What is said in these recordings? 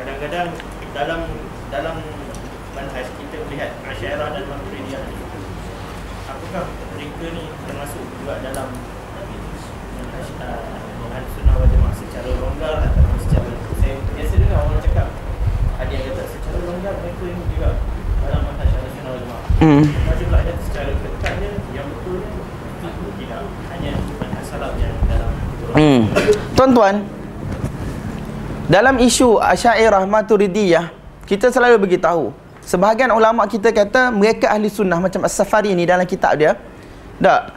kadang-kadang dalam manhaj kita melihat Asy'ariyah dan Maturidiyah ni, apakah mereka ni termasuk juga dalam manhaj Ahlussunnah wal Jamaah secara longgar atau secara, saya biasa dengar orang cakap ada yang kata secara longgar mereka ini juga dalam manhaj Ahlussunnah wal Jamaah. Tapi pula ada secara ketatnya yang betul itu tidak hanya manhaj salaf yang dalam. Tuan-tuan, dalam isu Asy'ariyah Maturidiyah, kita selalu beritahu, sebahagian ulama kita kata mereka ahli sunnah, macam As-Safari ni dalam kitab dia. Tak.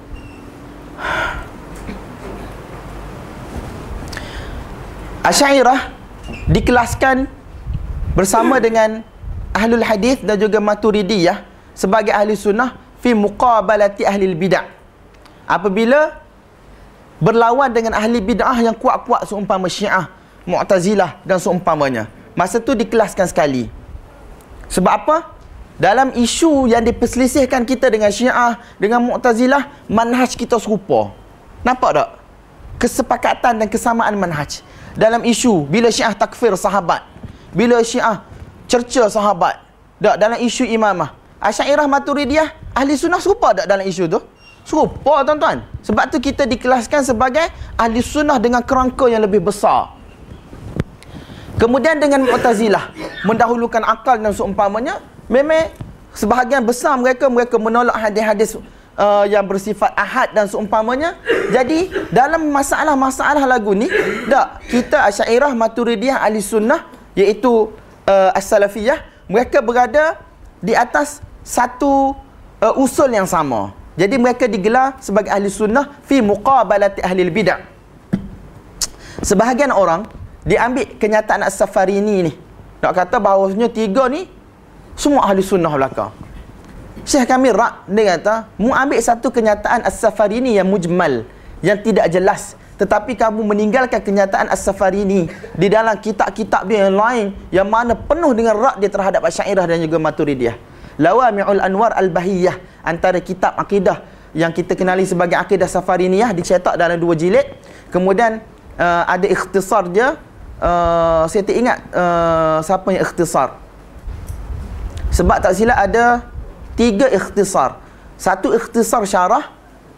Asy'ariyah dikelaskan bersama dengan Ahlul Hadis dan juga Maturidiyah sebagai ahli sunnah fi muqabalati ahli bidah. Apabila berlawan dengan ahli bid'ah yang kuat-kuat seumpama Syiah, Mu'tazilah dan seumpamanya, masa tu dikelaskan sekali. Sebab apa? Dalam isu yang diperselisihkan kita dengan Syiah, dengan Mu'tazilah, manhaj kita serupa. Nampak tak? Kesepakatan dan kesamaan manhaj. Dalam isu bila Syiah takfir sahabat, bila Syiah cerca sahabat, tak, dalam isu imamah, Asy'ariyah Maturidiyah ahli sunnah serupa tak dalam isu tu? Serupa, tuan-tuan. Sebab tu kita dikelaskan sebagai ahli sunnah dengan kerangka yang lebih besar. Kemudian dengan Mu'tazilah, mendahulukan akal dan seumpamanya, memang sebahagian besar mereka menolak hadis-hadis yang bersifat ahad dan seumpamanya. Jadi dalam masalah-masalah lagu ni, tak, kita Asy'ariyah Maturidiyah ahli sunnah, iaitu As-Salafiyah, mereka berada di atas satu usul yang sama. Jadi mereka digelar sebagai ahli sunnah fi muqabalati ahli bidah. Sebahagian orang diambil kenyataan As-Safarini ni, nak kata bahawasanya tiga ni semua ahli sunnah belaka. Syekh Kamil Rak, dia kata, mu ambil satu kenyataan As-Safarini yang mujmal, yang tidak jelas, tetapi kamu meninggalkan kenyataan As-Safarini di dalam kitab-kitab dia yang lain yang mana penuh dengan rak dia terhadap Asy'ariyah dan juga Maturidiyah. Lawami'ul Anwar Al-Bahiyah, antara kitab akidah yang kita kenali sebagai akidah Safariniyah, dicetak dalam 2 jilid. Kemudian ada ikhtisar dia, saya tak ingat siapa yang ikhtisar. Sebab tak silap ada 3 ikhtisar. Satu ikhtisar syarah,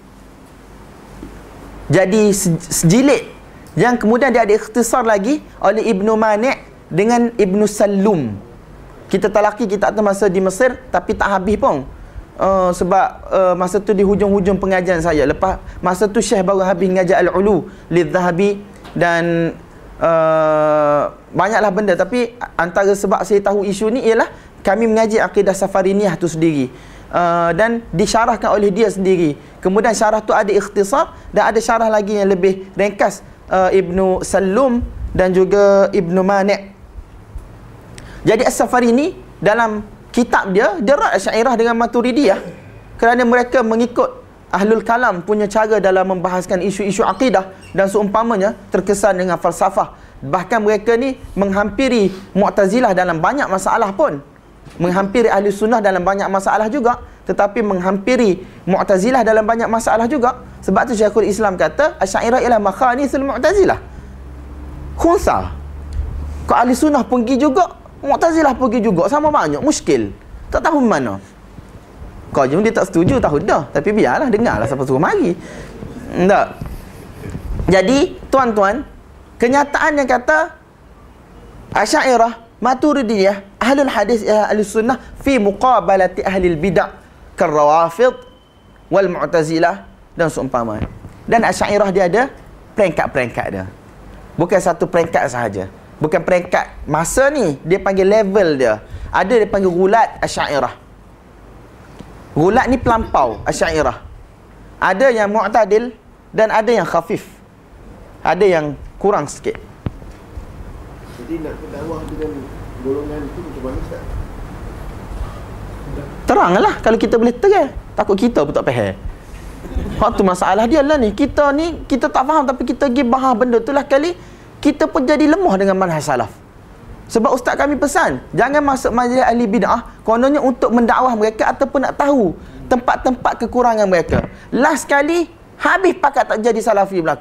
jadi sejilid. Yang kemudian dia ada ikhtisar lagi oleh Ibnu Mani' dengan Ibnu Sallum. Kita talaki kitab tu masa di Mesir, tapi tak habis pun. Sebab masa tu di hujung-hujung pengajian saya. Lepas masa tu Syekh baru habis mengajar Al-Ulu Lidh-Dhahabi dan banyaklah benda. Tapi antara sebab saya tahu isu ni ialah kami mengaji akidah Safariniyah tu sendiri, dan disyarahkan oleh dia sendiri. Kemudian syarah tu ada ikhtisar dan ada syarah lagi yang lebih ringkas, Ibnu Sallum dan juga Ibnu Mani'. Jadi As-Safarini dalam kitab dia rak Asy'ariyah dengan Maturidiyah kerana mereka mengikut Ahlul Kalam punya cara dalam membahaskan isu-isu akidah dan seumpamanya, terkesan dengan falsafah. Bahkan mereka ni menghampiri Mu'tazilah dalam banyak masalah pun, menghampiri Ahli Sunnah dalam banyak masalah juga, tetapi menghampiri Mu'tazilah dalam banyak masalah juga. Sebab tu Syekhul Islam kata Asy'ariyah ialah makhanisul Mu'tazilah, khunsa. Kau Ahli Sunnah pergi juga, Mu'tazilah pergi juga, sama banyak, muskil. Tak tahu mana. Kau je dia tak setuju, tahu dah. Tapi biarlah, dengarlah siapa suruh mari. Tak. Jadi, tuan-tuan, kenyataan yang kata Asy'ariyah Maturidiyah Ahlul Hadis Ahli Sunnah fi muqabalati ahli bidah Karawafid wal Mu'tazilah dan seumpamanya. Dan Asy'ariyah dia ada peringkat-peringkat dia. Bukan satu peringkat sahaja. Bukan peringkat masa ni, dia panggil level dia. Ada dia panggil gulat Asy'ariyah. Gulat ni pelampau Asy'ariyah. Ada yang mu'tadil dan ada yang khafif. Ada yang kurang sikit. Jadi nak berdakwah dengan golongan itu macam mana, Ustaz? Teranglah kalau kita boleh terang. Takut kita pun tak faham. Hak tu masalah dia lah ni. Kita ni, kita tak faham tapi kita pergi bahas benda tu lah kali, kita pun jadi lemah dengan manhaj salaf. Sebab ustaz kami pesan, jangan masuk majlis ahli bid'ah kononnya untuk mendakwah mereka ataupun nak tahu tempat-tempat kekurangan mereka. Last kali habis pakat tak jadi salafi belaka.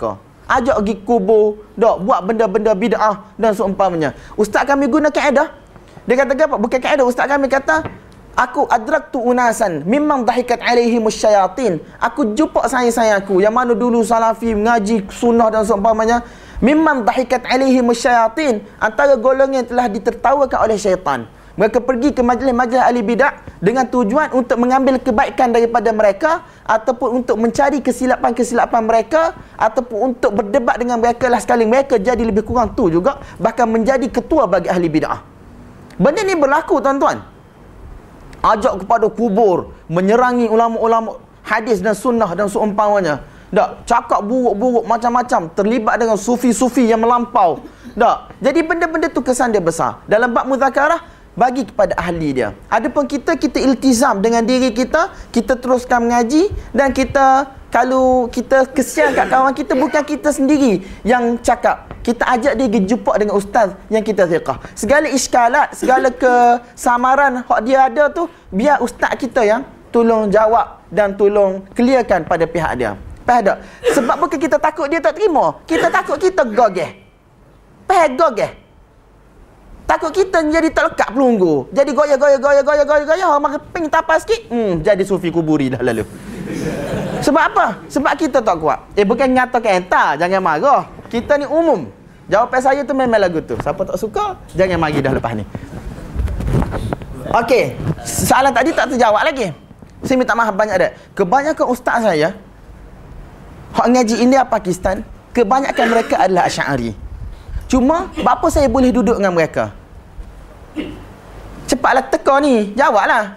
ajak pergi kubur, dok buat benda-benda bid'ah dan seumpamanya. Ustaz kami guna kaedah. Dia kata apa? Bukan kaedah. Ustaz kami kata, aku adraktu unasan mimman dhahikat alaihimus syayatin. Aku jumpa saya aku yang mana dulu salafi mengaji sunnah dan seumpamanya. Mimman dhahikat alaihimus syayatin, antara golongan yang telah ditertawakan oleh syaitan. Mereka pergi ke majlis-majlis ahli bidah dengan tujuan untuk mengambil kebaikan daripada mereka, ataupun untuk mencari kesilapan-kesilapan mereka, ataupun untuk berdebat dengan mereka lah sekali. Mereka jadi lebih kurang tu juga, bahkan menjadi ketua bagi ahli bidah. Benda ni berlaku tuan-tuan. Ajak kepada kubur, menyerangi ulama-ulama hadis dan sunnah dan seumpamanya. Tak, cakap buruk-buruk macam-macam, terlibat dengan sufi-sufi yang melampau. Tak, jadi benda-benda tu kesan dia besar. Dalam bab muzakarah, bagi kepada ahli dia. Adapun kita iltizam dengan diri kita, kita teruskan mengaji, dan kita, kalau kita kesian kat kawan kita, bukan kita sendiri yang cakap. Kita ajak dia pergi jumpa dengan ustaz yang kita thiqah. Segala iskalat, segala kesamaran hak dia ada tu, biar ustaz kita yang tolong jawab dan tolong clearkan pada pihak dia. Faham tak? Sebab bukan kita takut dia tak terima. Kita takut kita gogeh. Faham gogeh? Takut kita jadi tak lekat pelunggu. Jadi goyah. Orang ping tapas sikit. Jadi sufi kuburi dah lalu. Sebab apa? Sebab kita tak kuat. Bukan nyatakan entah. Jangan marah. Kita ni umum. Jawapan saya tu memang lagu tu. Siapa tak suka, jangan mari dah lepas ni. Okey. Soalan tadi tak terjawab lagi. Saya minta maaf banyak dah. Kebanyakan ustaz saya, hak ngaji India, Pakistan, kebanyakan mereka adalah Asy'ari. Cuma, apa saya boleh duduk dengan mereka? Cepatlah teka ni, jawablah.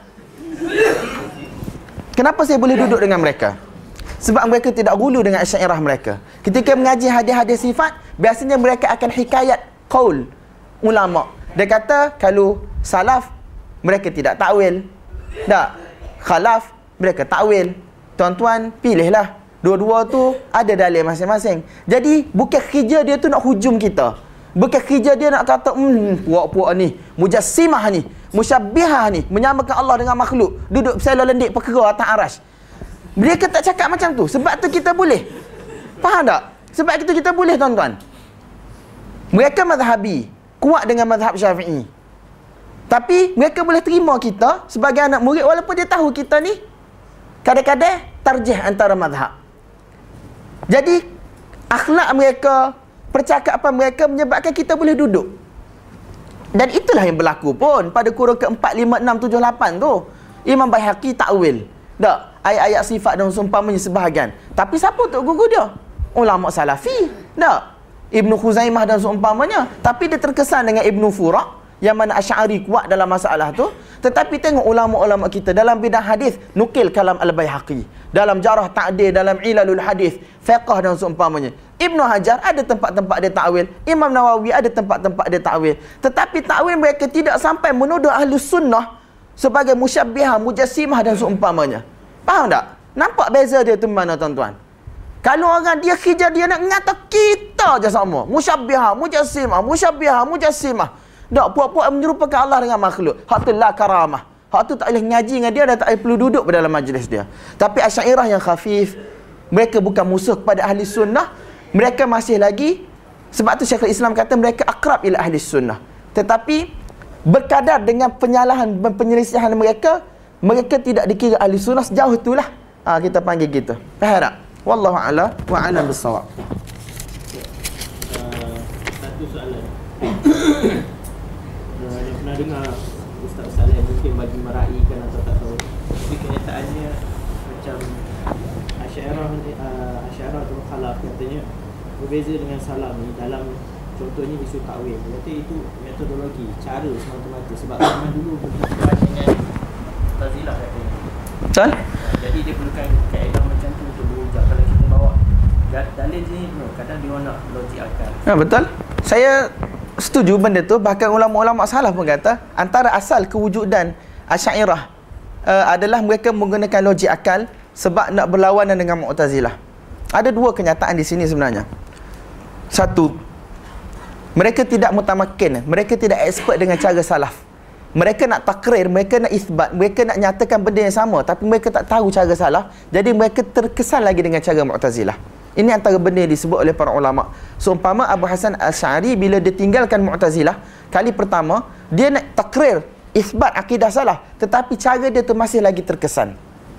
Kenapa saya boleh duduk dengan mereka? Sebab mereka tidak gulu dengan Asy'ariyah mereka. Ketika mengaji hadis-hadis sifat, biasanya mereka akan hikayat qaul ulama. Dia kata, kalau salaf, mereka tidak takwil. Tak. Khalaf, mereka takwil. Tuan-tuan, pilihlah. Dua-dua tu ada dalil masing-masing. Jadi bukan kerja dia tu nak hujum kita. Bukan kerja dia nak kata puak-puak ni, mujassimah ni, musyabbihah ni, menyamakan Allah dengan makhluk, duduk bersela lendik perkara atas arasy. Mereka tak cakap macam tu. Sebab tu kita boleh. Faham tak? Sebab itu kita boleh tuan-tuan. Mereka mazhabi, kuat dengan mazhab Syafi'i. Tapi mereka boleh terima kita sebagai anak murid, walaupun dia tahu kita ni kadang-kadang tarjih antara mazhab. Jadi, akhlak mereka, percakapan mereka menyebabkan kita boleh duduk. Dan itulah yang berlaku pun pada kurun ke-4, 5, 6, 7, 8 tu. Imam Baihaqi takwil. Tak? Ayat-ayat sifat dan seumpamanya sebahagian. Tapi siapa untuk gugur dia? Ulama salafi. Tak? Ibnu Khuzaimah dan seumpamanya. Tapi dia terkesan dengan Ibnu Fura', yang mana Asy'ari kuat dalam masalah tu. Tetapi tengok ulama-ulama kita dalam bidang hadis, nukil kalam Al-Baihaqi, dalam jarah ta'dil, dalam ilalul hadis, fiqh dan seumpamanya. Ibnu Hajar ada tempat-tempat dia takwil, Imam Nawawi ada tempat-tempat dia takwil. Tetapi takwil mereka tidak sampai menuduh Ahlus Sunnah sebagai musyabbihah, mujassimah dan seumpamanya. Faham tak? Nampak beza dia tu mana tuan-tuan? Kalau orang dia kerja dia nak ngata kita je sama, musyabbihah, mujassimah, musyabbihah, mujassimah. Tak, puak-puak menyerupakan Allah dengan makhluk. Hak tu la karamah. Hak tu tak boleh ngaji dengan dia dan tak boleh perlu duduk pada dalam majlis dia. Tapi Asy'ariyah yang khafif, mereka bukan musuh kepada ahli sunnah. Mereka masih lagi, sebab tu Syekhul Islam kata mereka akrab ila ahli sunnah. Tetapi berkadar dengan penyalahan dan penyelisihan mereka, mereka tidak dikira ahli sunnah. Sejauh itulah kita panggil gitu. Faham tak? Wallahu a'lam wa a'lam bis-shawab. Satu soalan. Pernah dengar Ustaz Saleh mungkin bagi meraihkan atau tak tahu, tapi kenyataannya macam Asy'ariyah atau Khalaf katanya berbeza dengan Salaf ni dalam contohnya isu takwil. Berarti itu metodologi, cara semata-mata. Sebab zaman dulu berhubungan dengan Mu'tazilah katanya. Betul? Jadi dia perlukan kaedah macam tu untuk berujak. Kalau kita bawa dalil ni, kadang dia nak logik akal. Ya, betul. Saya setuju benda tu. Bahkan ulama-ulama salaf pun kata antara asal kewujudan Asy'ariyah adalah mereka menggunakan logik akal sebab nak berlawanan dengan Mu'tazilah. Ada dua kenyataan di sini sebenarnya. Satu, mereka tidak mutamakin, mereka tidak expert dengan cara salaf. Mereka nak takrir, mereka nak isbat, mereka nak nyatakan benda yang sama, tapi mereka tak tahu cara salaf. Jadi mereka terkesan lagi dengan cara Mu'tazilah. Ini antara benda yang disebut oleh para ulama. Seumpama Abu Hasan Asy'ari bila dia tinggalkan Mu'tazilah, kali pertama dia nak takrir isbat akidah salah, tetapi cara dia tu masih lagi terkesan.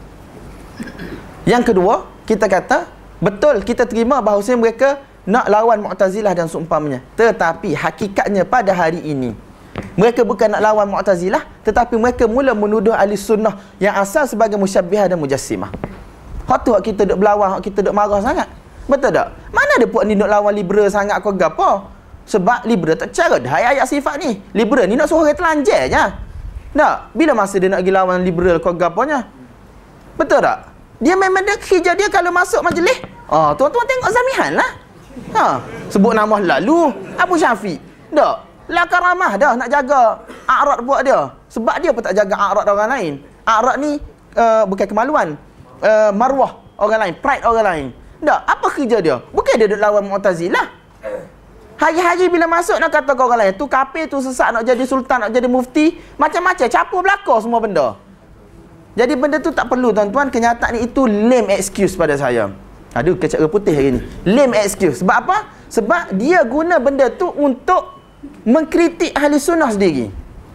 Yang kedua, kita kata betul, kita terima bahawa mereka nak lawan Mu'tazilah dan seumpamanya, tetapi hakikatnya pada hari ini mereka bukan nak lawan Mu'tazilah, tetapi mereka mula menuduh ahli sunnah yang asal sebagai musyabbihah dan mujassimah. Hak tu kita duk berlawan, kita duk marah sangat. Betul tak? Mana ada puak ni nak lawan liberal sangat kau gapo? Sebab liberal tak cara dah ayat sifat ni. Liberal ni nak suruh orang telanjang je. Tak? Bila masa dia nak pergi lawan liberal kau gaponya? Betul tak? Dia memang dia kerja dia kalau masuk majlis. Tuan-tuan tengok Zamihan lah. Sebut nama lalu Abu Syafiq. Tak? Lah karamah dah nak jaga a'rad buat dia. Sebab dia pun tak jaga a'rad orang lain. A'rad ni bukan kemaluan. Marwah orang lain, pride orang lain. Tak, apa kerja dia? Bukan dia duk lawan Mu'tazilah. Hari-hari bila masuk nak kata ke orang lain, tu kafir, tu sesat, nak jadi sultan, nak jadi mufti, macam-macam, capur belakang semua benda. Jadi benda tu tak perlu tuan-tuan, kenyataan itu lame excuse pada saya. Aduh, kecak putih hari ni. Lame excuse. Sebab apa? Sebab dia guna benda tu untuk mengkritik ahli sunnah sendiri.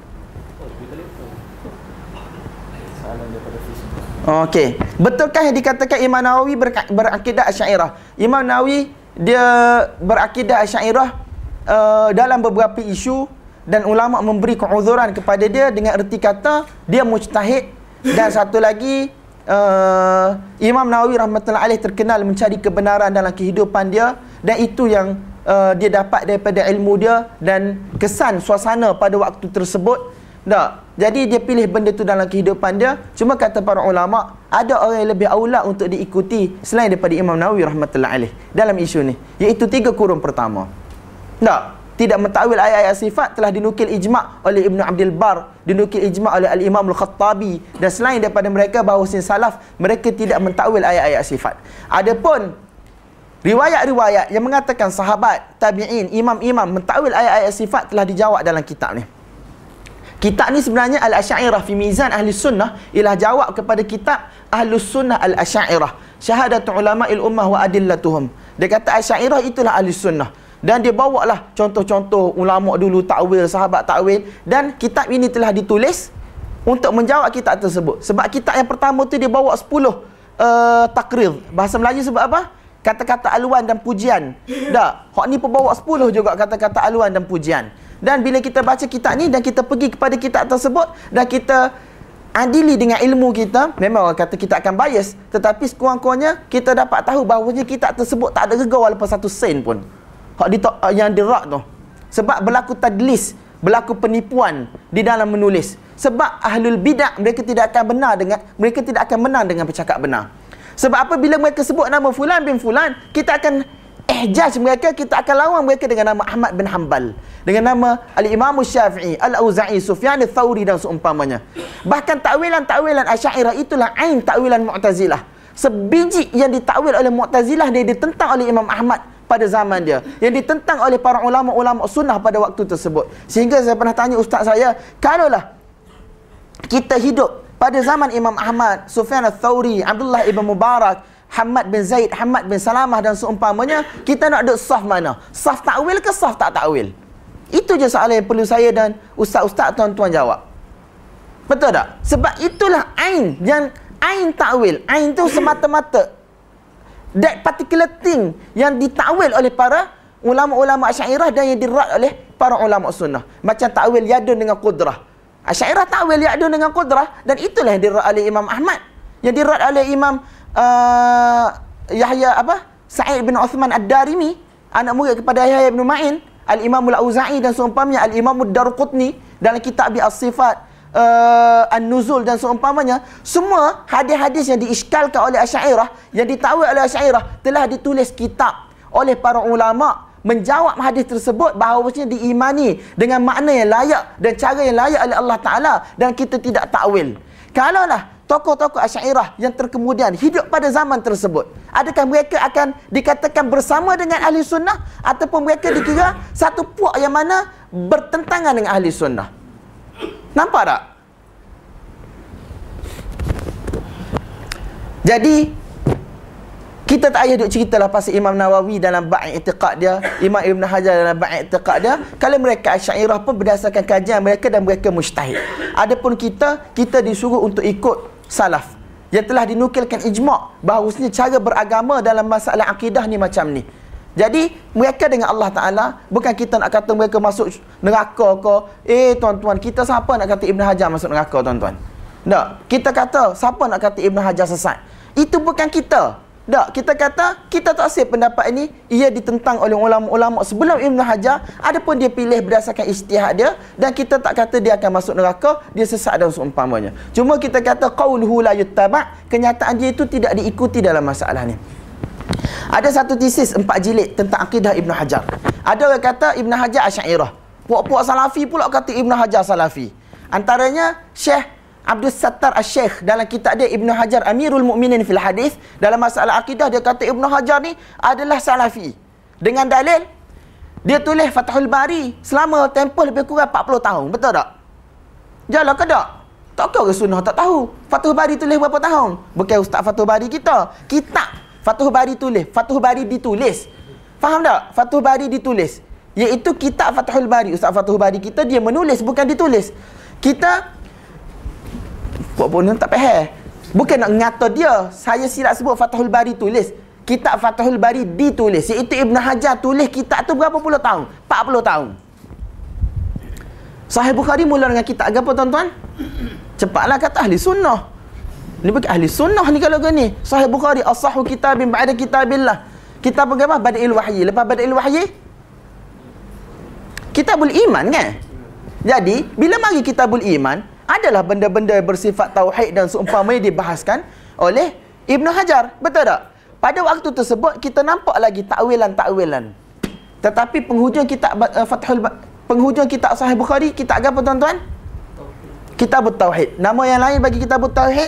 Okey. Betulkah yang dikatakan Imam Nawawi berakidah Asy'ariyah? Imam Nawawi dia berakidah Asy'ariyah dalam beberapa isu, dan ulama memberi keuzuran kepada dia dengan erti kata dia mujtahid, dan satu lagi Imam Nawawi rahmatullahi alaih terkenal mencari kebenaran dalam kehidupan dia, dan itu yang dia dapat daripada ilmu dia dan kesan suasana pada waktu tersebut. Tak. Jadi dia pilih benda tu dalam kehidupan dia. Cuma kata para ulama, ada orang yang lebih aula untuk diikuti selain daripada Imam Nawawi rahmatullahi alaih dalam isu ni, iaitu 3 kurun pertama. Tak. Tidak mentakwil ayat-ayat sifat telah dinukil ijma' oleh Ibn Abdul Bar, dinukil ijma' oleh Al-Imam Al-Khattabi, dan selain daripada mereka bahawa salaf mereka tidak mentakwil ayat-ayat sifat. Adapun riwayat-riwayat yang mengatakan sahabat, tabi'in, imam-imam mentakwil ayat-ayat sifat telah dijawab dalam kitab ni. Kitab ni sebenarnya Al-Asy'ariyah fi Mizan Ahli Sunnah ialah jawab kepada kitab Ahlus Sunnah Al-Asy'ariyah, Syahadatu Ulama'il Ummah wa Adillatuhum. Dia kata Asy'ariyah itulah Ahli Sunnah, dan dia bawalah contoh-contoh ulama dulu takwil, sahabat takwil, dan kitab ini telah ditulis untuk menjawab kitab tersebut. Sebab kitab yang pertama tu dia bawa 10 takrir. Bahasa Melayu sebab apa? Kata-kata aluan dan pujian. Tak, hak ni pun bawa 10 juga kata-kata aluan dan pujian. Dan bila kita baca kitab ni dan kita pergi kepada kitab tersebut dan kita adili dengan ilmu kita, memang orang kata kita akan bias, tetapi sekurang-kurangnya kita dapat tahu bahawanya kitab tersebut tak ada rega walaupun 1 sen pun yang dirak tu. Sebab berlaku tadlis, berlaku penipuan di dalam menulis. Sebab ahlul bidah mereka tidak akan menang dengan bercakap benar. Sebab apa? Bila mereka sebut nama fulan bin fulan, kita akan ihjaj mereka, kita akan lawan mereka dengan nama Ahmad bin Hanbal, dengan nama Al-Imam Syafi'i, Al-Auza'i, Sufyan Ats-Tsauri dan seumpamanya. Bahkan takwilan-takwilan Asy'ariyah itulah ain takwilan Mu'tazilah. Sebiji yang ditakwil oleh Mu'tazilah dia ditentang oleh Imam Ahmad pada zaman dia, yang ditentang oleh para ulama-ulama sunnah pada waktu tersebut. Sehingga saya pernah tanya ustaz saya, kalaulah kita hidup pada zaman Imam Ahmad, Sufyan Ats-Tsauri, Abdullah ibn Mubarak, Hamad bin Zaid, Hamad bin Salamah dan seumpamanya, kita nak duduk saf mana? Saf takwil ke saf tak takwil? Itu je soalan yang perlu saya dan ustaz-ustaz tuan-tuan jawab. Betul tak? Sebab itulah ain, yang ain takwil. Ain tu semata-mata that particular thing yang ditakwil oleh para ulama-ulama Asy'ariyah dan yang dirat oleh para ulama sunnah. Macam takwil yadun dengan qudrah. Asy'ariyah takwil yadun dengan qudrah, dan itulah yang dirat oleh Imam Ahmad, yang dirat oleh Imam Yahya Sa'id bin Uthman Ad-Darimi, anak murid kepada Yahya bin Ma'in, Al-Imam Al-Auza'i dan seumpamanya, Al-Imam Ad-Darqutni dalam kitab As-Sifat, An-Nuzul dan seumpamanya. Semua hadis-hadis yang diiskalkan oleh Asy'ariyah, yang ditakwil oleh Asy'ariyah, telah ditulis kitab oleh para ulama menjawab hadis tersebut bahawasanya diimani dengan makna yang layak dan cara yang layak oleh Allah Ta'ala, dan kita tidak takwil. Kalaulah tokoh-tokoh Asy'ariyah yang terkemudian hidup pada zaman tersebut, adakah mereka akan dikatakan bersama dengan ahli sunnah, ataupun mereka dikira satu puak yang mana bertentangan dengan ahli sunnah? Nampak tak? Jadi Kita tak payah duk ceritalah pasal Imam Nawawi dalam bab i'tiqad dia, Imam Ibn Hajar dalam bab i'tiqad dia. Kalau mereka Asy'ariyah pun berdasarkan kajian mereka dan mereka mujtahid. Adapun kita disuruh untuk ikut salaf yang telah dinukilkan ijma' bahawasanya cara beragama dalam masalah akidah ni macam ni. Jadi mereka dengan Allah Ta'ala, bukan kita nak kata mereka masuk neraka ke. Tuan-tuan, kita siapa nak kata Ibn Hajar masuk neraka, tuan-tuan? Tak. Kita kata siapa nak kata Ibn Hajar sesat? Itu bukan kita. Tak, kita kata kita tak rasa pendapat ini ia ditentang oleh ulama-ulama sebelum Ibn Hajar. Adapun dia pilih berdasarkan ijtihad dia, dan kita tak kata dia akan masuk neraka, dia sesat dan seumpamanya. Cuma kita kata qauluhu la yuttaba', kenyataan dia itu tidak diikuti dalam masalah ni. Ada satu tesis 4 jilid tentang akidah Ibn Hajar. Ada orang kata Ibn Hajar Asy'ariyah. Puak-puak Salafi pula kata Ibn Hajar Salafi. Antaranya Syekh Abdul Sattar Al-Syekh dalam kitab dia Ibn Hajar Amirul Mukminin fil Hadis, dalam masalah akidah dia kata Ibn Hajar ni adalah Salafi. Dengan dalil dia tulis Fathul Bari selama tempoh lebih kurang 40 tahun. Betul tak? Jalan ke tak? Tak kau ke sunnah tak tahu. Fathul Bari tulis berapa tahun? Bukan Ustaz Fathul Bari kita. Kitab Fathul Bari tulis. Fathul Bari ditulis. Faham tak? Fathul Bari ditulis. Iaitu kitab Fathul Bari. Ustaz Fathul Bari kita dia menulis, bukan ditulis. Kita buat-buat tak faham. Bukan nak ngata dia. Saya silap sebut Fathul Bari tulis. Kitab Fathul Bari ditulis. Iaitu Ibn Hajar tulis kitab tu berapa puluh tahun? 40 tahun. Sahih Bukhari mula dengan kitab apa, tuan-tuan? Cepatlah kata ahli sunnah. Ni bukan ahli sunnah ni kalau gini. Sahih Bukhari as-sahhu kitabin ba'da kitabillah. Kitab apa? Bada'il Wahyi. Lepas Bada'il Wahyi Kitabul Iman kan? Jadi bila mari Kitabul Iman, adalah benda-benda yang bersifat tauhid dan seumpamanya dibahaskan oleh Ibn Hajar. Betul tak? Pada waktu tersebut kita nampak lagi takwilan-takwilan. Tetapi penghujung kitab penghujung kitab Sahih Bukhari, kitab apa, tuan-tuan? Kitabut Tauhid. Nama yang lain bagi Kitabut Tauhid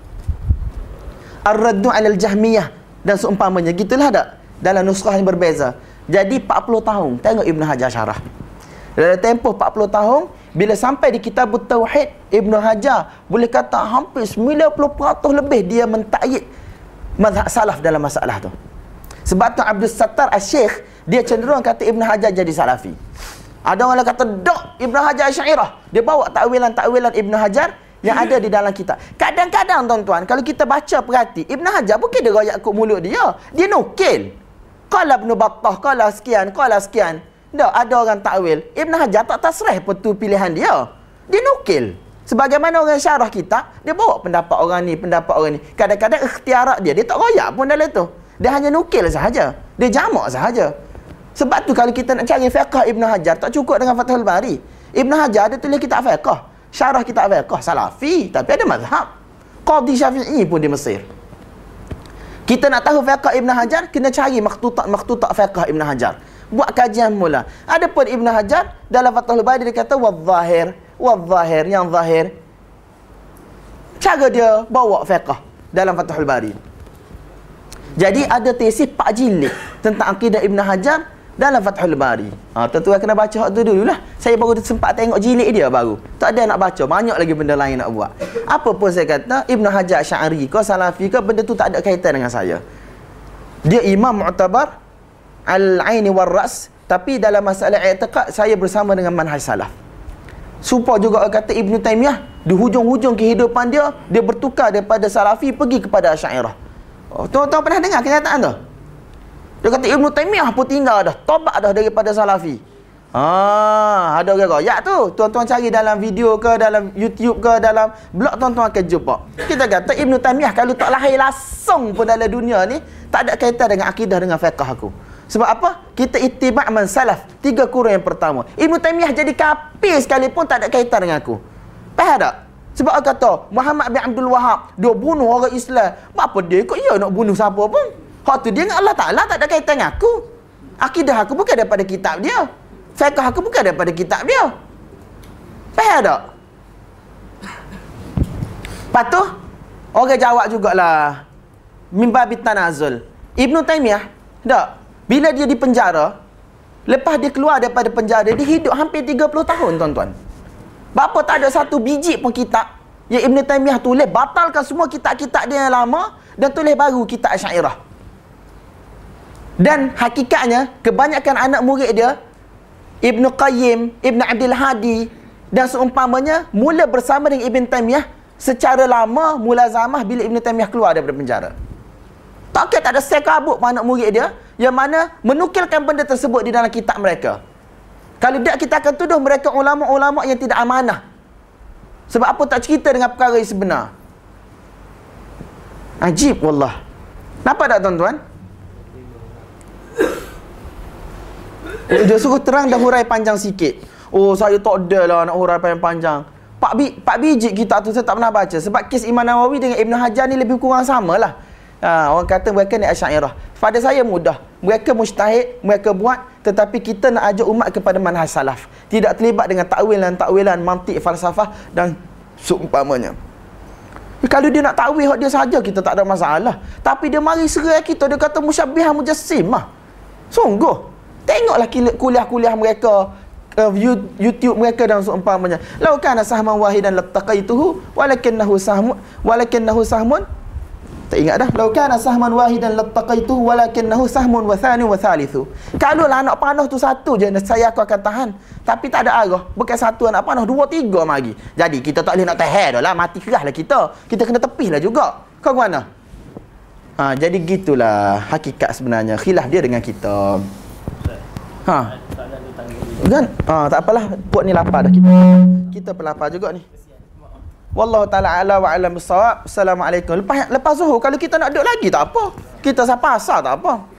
Ar-Raddu 'alal Jahmiyah dan seumpamanya. Gitulah tak? Dalam nuskhah yang berbeza. Jadi 40 tahun tengok Ibn Hajar syarah. Dalam tempoh 40 tahun, bila sampai di Kitabut Tauhid, Ibn Hajar boleh kata hampir 90% lebih dia mentakyid mazhab salaf dalam masalah tu. Sebab tu Abdul Sattar Al-Syekh dia cenderung kata Ibn Hajar jadi Salafi. Ada orang kata dok Ibn Hajar Asy'ariyah. Dia bawa takwilan-takwilan Ibn Hajar yang ada di dalam kitab. Kadang-kadang, tuan-tuan, kalau kita baca perhati, Ibn Hajar bukan dia royak kut mulut dia. Dia nukil. Qala Ibn Battah, qala sekian, qala sekian. Tak, ada orang takwil. Ibn Hajar tak tasrih pun tu pilihan dia. Dia nukil. Sebagaimana orang syarah kitab, dia bawa pendapat orang ni, pendapat orang ni. Kadang-kadang ikhtiarat dia tak royak pun dalam tu. Dia hanya nukil sahaja. Dia jamak sahaja. Sebab tu kalau kita nak cari fiqh Ibn Hajar, tak cukup dengan Fathul Bari. Ibn Hajar ada tulis kitab fiqh. Syarah kitab fiqh. Salafi. Tapi ada mazhab. Qadhi Syafi'i pun di Mesir. Kita nak tahu fiqh Ibn Hajar, kena cari makhtutat fiqh Ibn Hajar. Buat kajian mula. Adapun Ibn Hajar dalam Fathul Bari dia kata wadh-dhahir, yang zahir. Cara dia bawa fiqh dalam Fathul Bari. Jadi ada tesis 4 jilid tentang akidah Ibn Hajar dalam Fathul Bari. Tentu kena baca hak tu dululah. Saya baru sempat tengok jilid dia baru. Tak ada nak baca, banyak lagi benda lain nak buat. Apa pun saya kata, Ibn Hajar Asy'ari ke Salafi ke, benda tu tak ada kaitan dengan saya. Dia imam mu'tabar al-aini war-ras, tapi dalam masalah i'tiqad saya bersama dengan manhaj salaf. Supaya juga kata Ibn Taymiyah, di hujung-hujung kehidupan dia, dia bertukar daripada Salafi pergi kepada Asy'ariyah. Tuan-tuan pernah dengar kenyataan tu? Dia kata Ibn Taymiyah pun tinggal dah, tobat dah daripada Salafi. Ada orang royak tu. Tuan-tuan cari dalam video ke, dalam YouTube ke, dalam blog, tuan-tuan akan jumpa. Kita kata Ibn Taymiyah kalau tak lahir langsung pun dalam dunia ni, tak ada kaitan dengan akidah, dengan fiqh aku. Sebab apa? Kita ittiba' man salaf. 3 kurun yang pertama. Ibn Taymiyah jadi kafir sekalipun tak ada kaitan dengan aku. Faham tak? Sebab dia kata Muhammad bin Abdul Wahab dia bunuh orang Islam. Apa dia ikut dia nak bunuh siapa pun? Hak tu dia dengan Allah Ta'ala tak ada kaitan dengan aku. Akidah aku bukan daripada kitab dia. Fiqh aku bukan daripada kitab dia. Faham tak? Lepas tu orang jawab jugalah mimbabit tanazul. Ibn Taymiyah tak, bila dia di penjara, lepas dia keluar daripada penjara, dia hidup hampir 30 tahun, tuan-tuan. Bapa tak ada satu biji pun kitab yang Ibn Taymiyah tulis, batalkan semua kitab-kitab dia yang lama dan tulis baru kitab Asy'ariyah. Dan hakikatnya kebanyakan anak murid dia, Ibn Qayyim, Ibn Abdul Hadi dan seumpamanya, mula bersama dengan Ibn Taymiyah secara lama mulazamah bila Ibn Taymiyah keluar daripada penjara. Tak ada sel kabut anak murid dia yang mana menukilkan benda tersebut di dalam kitab mereka. Kalau tidak, kita akan tuduh mereka ulama-ulama yang tidak amanah. Sebab apa tak cerita dengan perkara yang sebenar? Ajib wallah. Nampak tak tuan-tuan? Dia suruh terang dan hurai panjang sikit. Oh, saya tak ada lah nak hurai panjang. Pak biji kitab tu saya tak pernah baca. Sebab kes Imam Nawawi dengan Ibn Hajar ni lebih kurang sama lah. Orang kata mereka ni Asy'ariyah. Pada saya mudah. Mereka mujtahid, mereka buat, tetapi kita nak ajak umat kepada manhaj salaf. Tidak terlibat dengan takwilan, mantik, falsafah dan seumpamanya. Kalau dia nak takwil hak dia saja, kita tak ada masalah. Tapi dia mari serai kita, dia kata musyabbihah mujassimah. Sungguh. Tengoklah kuliah-kuliah mereka, YouTube mereka dan seumpamanya. Lau kana sahman wahidan lattaqaituhu walakinnahu sahmun. Tak ingat dah. Lau kana sahman wahidan lattaqaituhu walakinnahu sahmun wa thani wa thalithu. Kalaulah anak panah tu satu je, saya aku akan tahan. Tapi tak ada arah. Bukan satu anak panah, 2, 3 mari. Jadi kita tak boleh nak tahan dah lah. Mati kerahlah kita. Kita kena tepihlah juga. Kau mana? Jadi gitulah hakikat sebenarnya. Khilaf dia dengan kita. Kan? Tak apalah. Puak ni lapar dah. Kita pun lapar juga ni. Wallahu ta'ala ala wa alam bissawab. Assalamualaikum. Lepas zuhur kalau kita nak duduk lagi tak apa. Kita sampai asar tak apa.